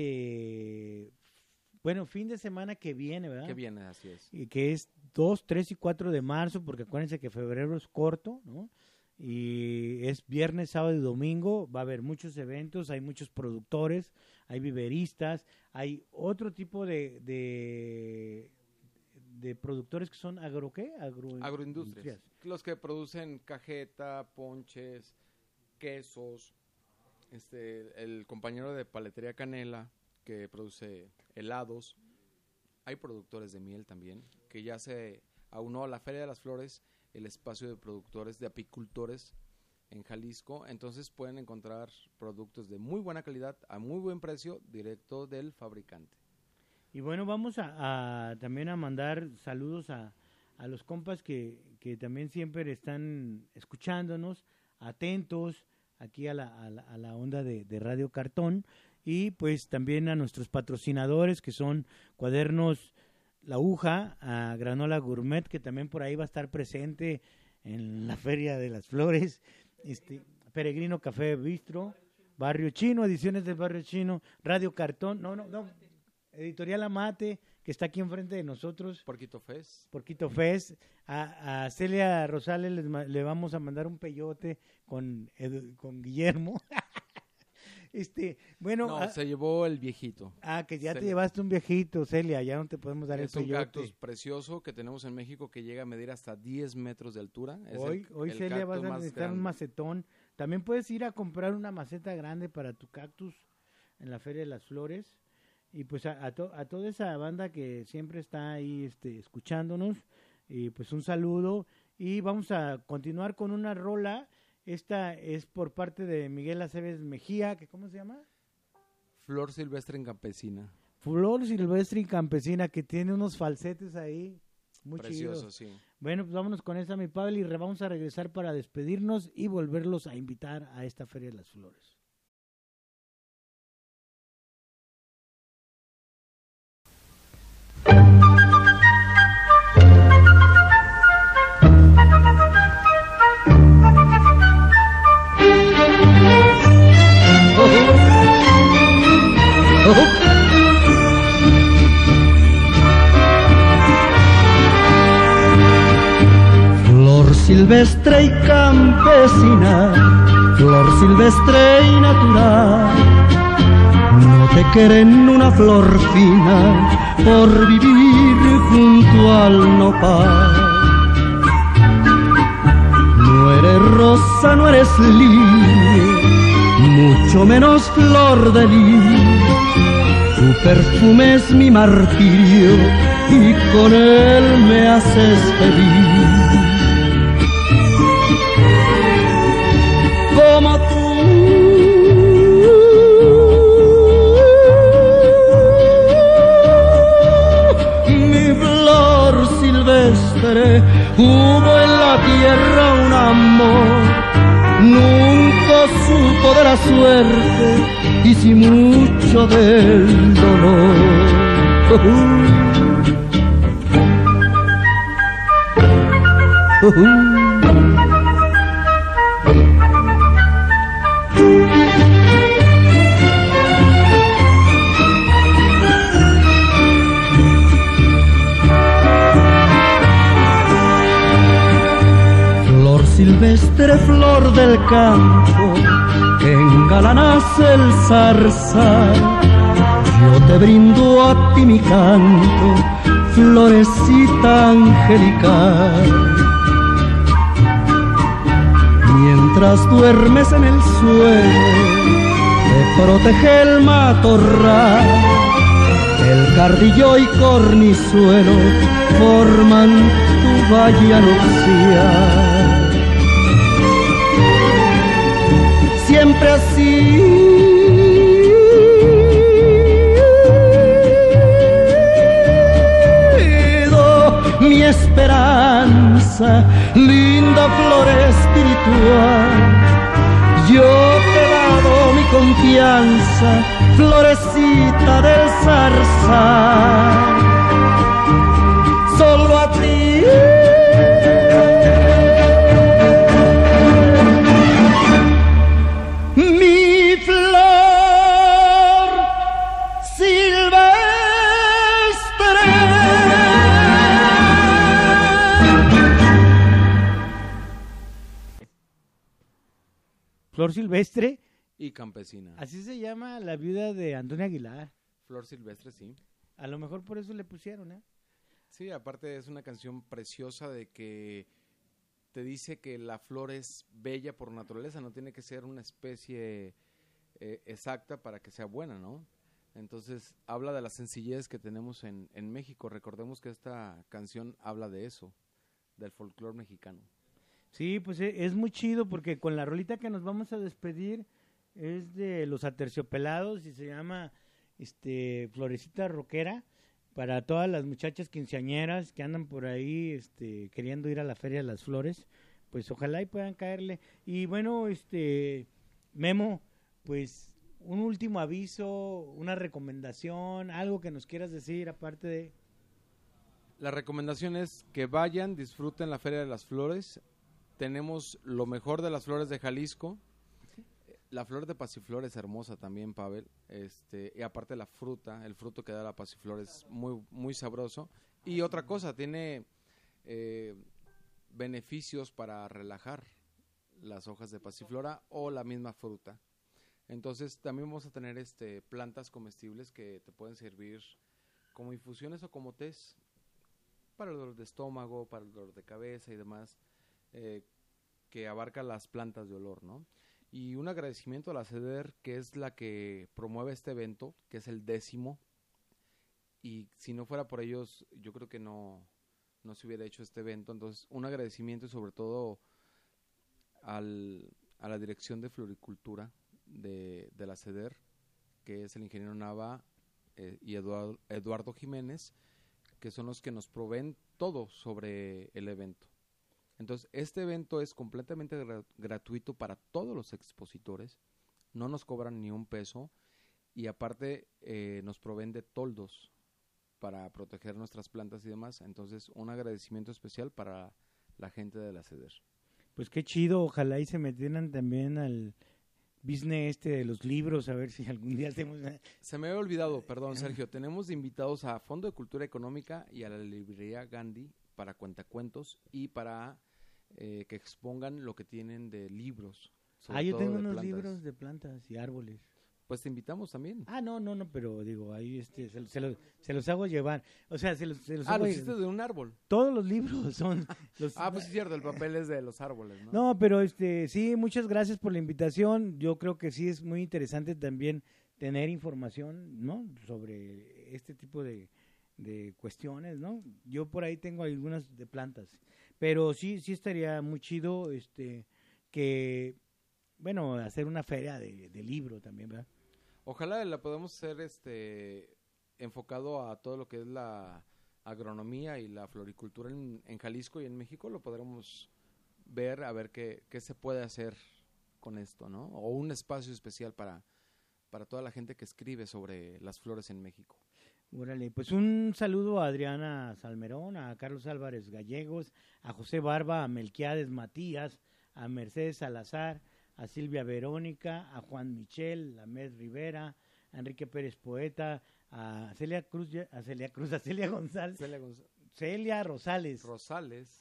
[SPEAKER 1] fin de semana que viene, ¿verdad?
[SPEAKER 2] Que viene, así es.
[SPEAKER 1] Y que es 2, 3 y 4 de marzo, porque acuérdense que febrero es corto, ¿no? Y es viernes, sábado y domingo, va a haber muchos eventos, hay muchos productores, hay viveristas, hay otro tipo de productores que son
[SPEAKER 2] agroindustrias. Los que producen cajeta, ponches, quesos, el compañero de Paletería Canela que produce helados. Hay productores de miel también, que ya se aunó a la Feria de las Flores, el espacio de productores, de apicultores en Jalisco. Entonces pueden encontrar productos de muy buena calidad a muy buen precio, directo del fabricante.
[SPEAKER 1] Y bueno, vamos también a mandar saludos a los compas que también siempre están escuchándonos, atentos aquí a la onda de Radio Cartón, y pues también a nuestros patrocinadores que son Cuadernos La Aguja, a Granola Gourmet, que también por ahí va a estar presente en la Feria de las Flores, Peregrino Café Bistro, Barrio Chino, Ediciones del Barrio Chino, Radio Cartón, no, Editorial Amate, que está aquí enfrente de nosotros.
[SPEAKER 2] Porquito
[SPEAKER 1] Fest. A Celia Rosales le vamos a mandar un peyote con Guillermo.
[SPEAKER 2] Se llevó el viejito.
[SPEAKER 1] Que ya Celia. Te llevaste un viejito, Celia, ya no te podemos dar el peyote.
[SPEAKER 2] Es un cactus precioso que tenemos en México que llega a medir hasta 10 metros de altura.
[SPEAKER 1] Hoy Celia, vas a necesitar un macetón. También puedes ir a comprar una maceta grande para tu cactus en la Feria de las Flores. Y pues a toda esa banda que siempre está ahí escuchándonos, y pues un saludo. Y vamos a continuar con una rola. Esta es por parte de Miguel Aceves Mejía, que ¿cómo se llama?
[SPEAKER 2] Flor Silvestre en Campesina.
[SPEAKER 1] Flor Silvestre en Campesina, que tiene unos falsetes ahí muy
[SPEAKER 2] precioso,
[SPEAKER 1] chidos.
[SPEAKER 2] Sí.
[SPEAKER 1] Bueno, pues vámonos con esta, mi Pablo, y vamos a regresar para despedirnos y volverlos a invitar a esta Feria de las Flores.
[SPEAKER 3] Flor silvestre y campesina, flor silvestre y natural, no te quieren una flor fina por vivir junto al nopal. No eres rosa, no eres lirio, mucho menos flor de lis. Tu perfume es mi martirio y con él me haces feliz. Como tú, mi flor silvestre, hubo en la tierra un amor, nunca supo de la suerte y sí mucho del dolor. silvestre flor del campo que engalanas el zarzal, yo te brindo a ti mi canto, florecita angelical. Mientras duermes en el suelo, te protege el matorral, el cardillo y cornizuelo forman tu valle nupcial. Siempre así mi esperanza, linda flor espiritual. Yo te he dado mi confianza, florecita del zarzal. Solo a ti mi flor silvestre.
[SPEAKER 1] Flor silvestre.
[SPEAKER 2] Y campesina.
[SPEAKER 1] Así se llama la viuda de Antonio Aguilar.
[SPEAKER 2] Flor silvestre, sí.
[SPEAKER 1] A lo mejor por eso le pusieron, ¿eh?
[SPEAKER 2] Sí, aparte es una canción preciosa de que te dice que la flor es bella por naturaleza, no tiene que ser una especie exacta para que sea buena, ¿no? Entonces habla de la sencillez que tenemos en México. Recordemos que esta canción habla de eso, del folclore mexicano.
[SPEAKER 1] Sí, pues es muy chido porque con la rolita que nos vamos a despedir es de Los Aterciopelados y se llama Florecita Rockera, para todas las muchachas quinceañeras que andan por ahí queriendo ir a la Feria de las Flores, pues ojalá y puedan caerle. Y bueno, Memo, pues un último aviso, una recomendación, algo que nos quieras decir aparte de...
[SPEAKER 2] La recomendación es que vayan, disfruten la Feria de las Flores. Tenemos lo mejor de las flores de Jalisco. La flor de pasiflor es hermosa también, Pavel. Y aparte la fruta, el fruto que da la pasiflor es muy, muy sabroso. Y otra cosa, tiene beneficios para relajar las hojas de pasiflora o la misma fruta. Entonces también vamos a tener plantas comestibles que te pueden servir como infusiones o como tés para el dolor de estómago, para el dolor de cabeza y demás, que abarca las plantas de olor, ¿no? Y un agradecimiento a la CEDER, que es la que promueve este evento, que es el 10º, y si no fuera por ellos, yo creo que no se hubiera hecho este evento. Entonces, un agradecimiento y sobre todo a la Dirección de Floricultura de la CEDER, que es el ingeniero Nava y Eduardo Jiménez, que son los que nos proveen todo sobre el evento. Entonces, este evento es completamente gratuito para todos los expositores, no nos cobran ni un peso y aparte nos proveen de toldos para proteger nuestras plantas y demás. Entonces, un agradecimiento especial para la gente de la CEDER.
[SPEAKER 1] Pues qué chido, ojalá y se metieran también al business de los libros, a ver si algún día hacemos...
[SPEAKER 2] Se me había olvidado, perdón Sergio, tenemos invitados a Fondo de Cultura Económica y a la librería Gandhi para cuentacuentos y para que expongan lo que tienen de libros.
[SPEAKER 1] Yo tengo unos libros de plantas y árboles.
[SPEAKER 2] Pues te invitamos también.
[SPEAKER 1] No, pero digo, ahí se los hago llevar. O sea, se los hago...
[SPEAKER 2] lo hiciste de un árbol.
[SPEAKER 1] Todos los libros son...
[SPEAKER 2] pues es cierto, el papel es de los árboles, ¿no?
[SPEAKER 1] No, pero sí, muchas gracias por la invitación. Yo creo que sí es muy interesante también tener información, ¿no? Sobre este tipo de cuestiones, ¿no? Yo por ahí tengo algunas de plantas. Pero sí estaría muy chido que, bueno, hacer una feria de libro también, ¿verdad?
[SPEAKER 2] Ojalá la podamos hacer enfocado a todo lo que es la agronomía y la floricultura en Jalisco y en México. Lo podremos ver, a ver qué se puede hacer con esto, ¿no? O un espacio especial para toda la gente que escribe sobre las flores en México.
[SPEAKER 1] Órale, pues un saludo a Adriana Salmerón, a Carlos Álvarez Gallegos, a José Barba, a Melquiades Matías, a Mercedes Salazar, a Silvia Verónica, a Juan Michel, a Med Rivera, a Enrique Pérez Poeta, a Celia González, Celia Rosales,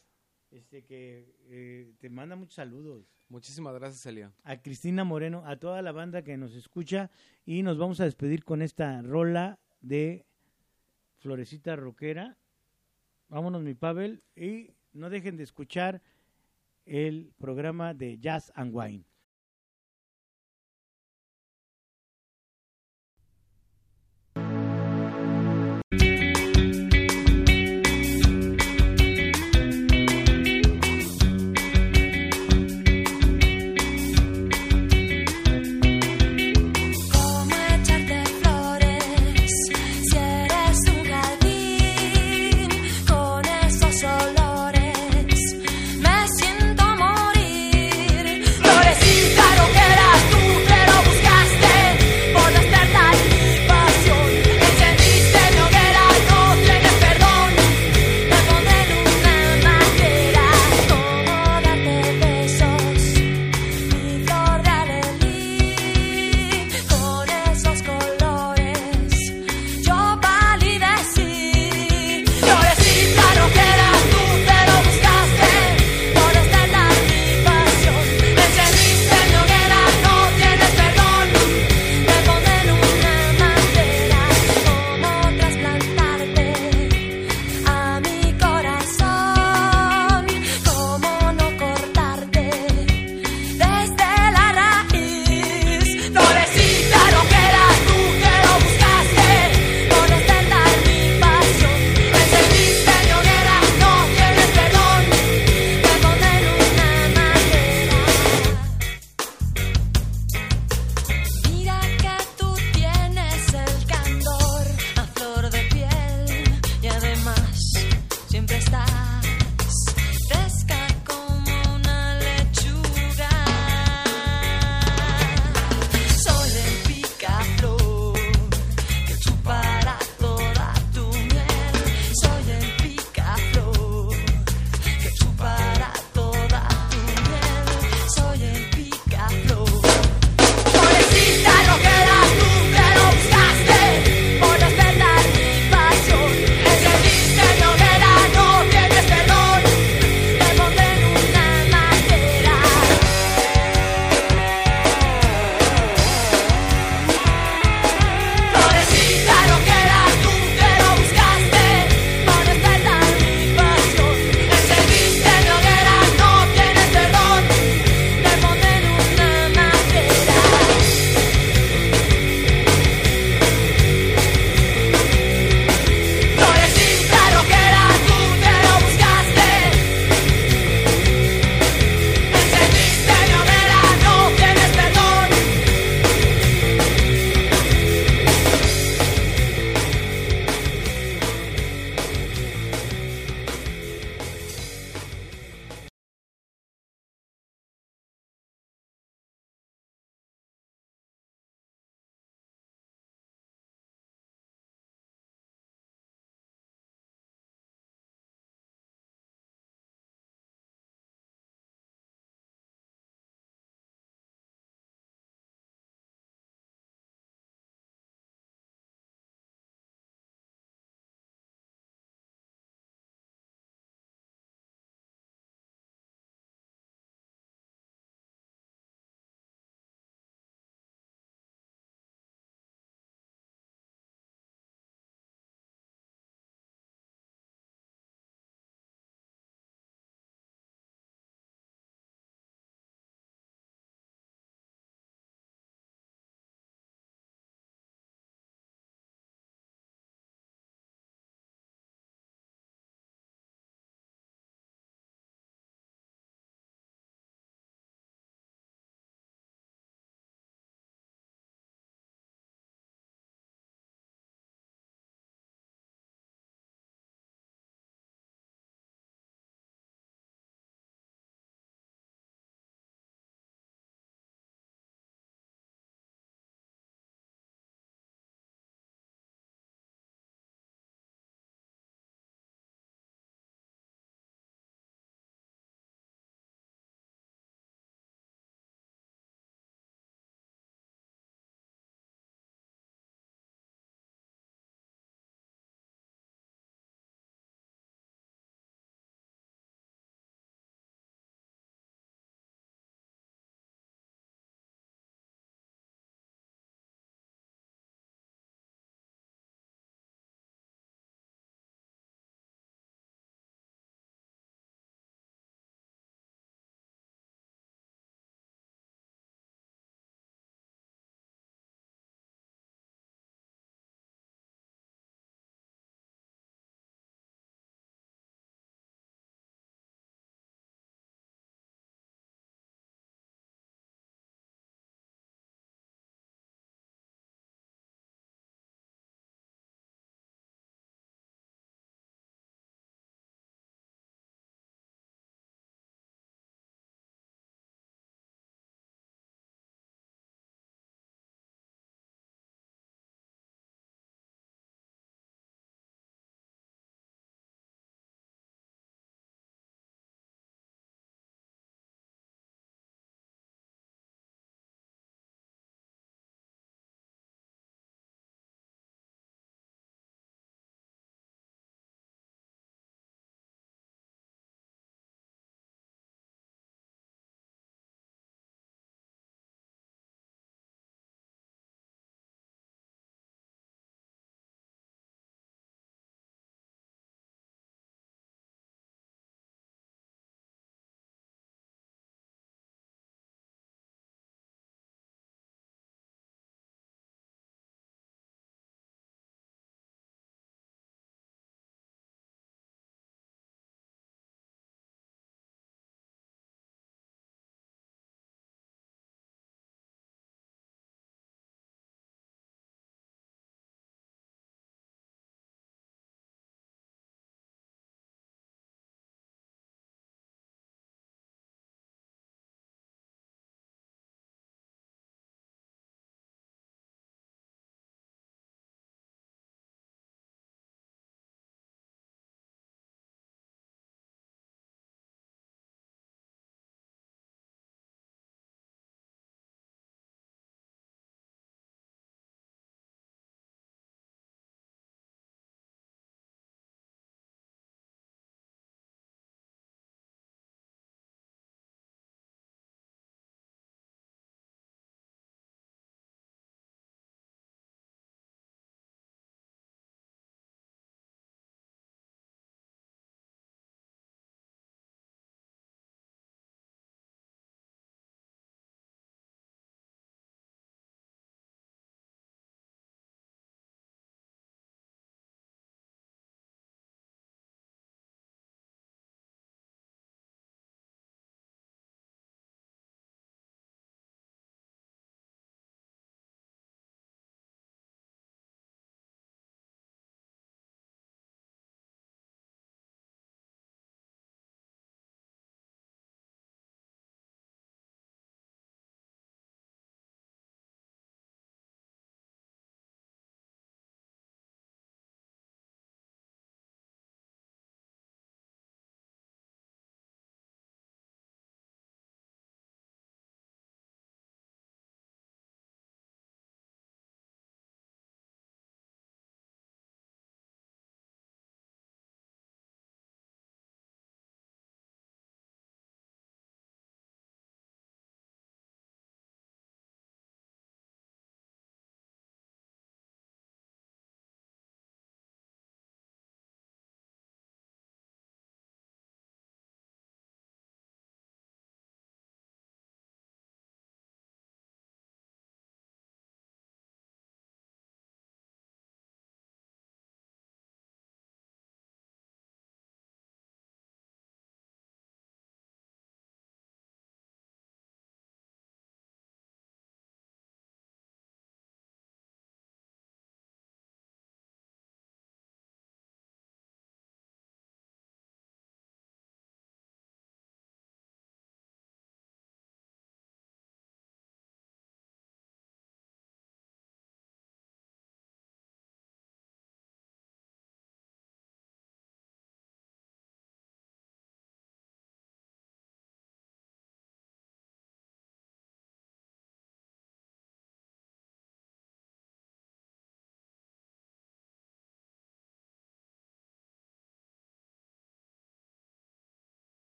[SPEAKER 1] que te manda muchos saludos.
[SPEAKER 2] Muchísimas gracias, Elia.
[SPEAKER 1] A Cristina Moreno, a toda la banda que nos escucha, y nos vamos a despedir con esta rola de Florecita Rockera. Vámonos, mi Pavel, y no dejen de escuchar el programa de Jazz and Wine.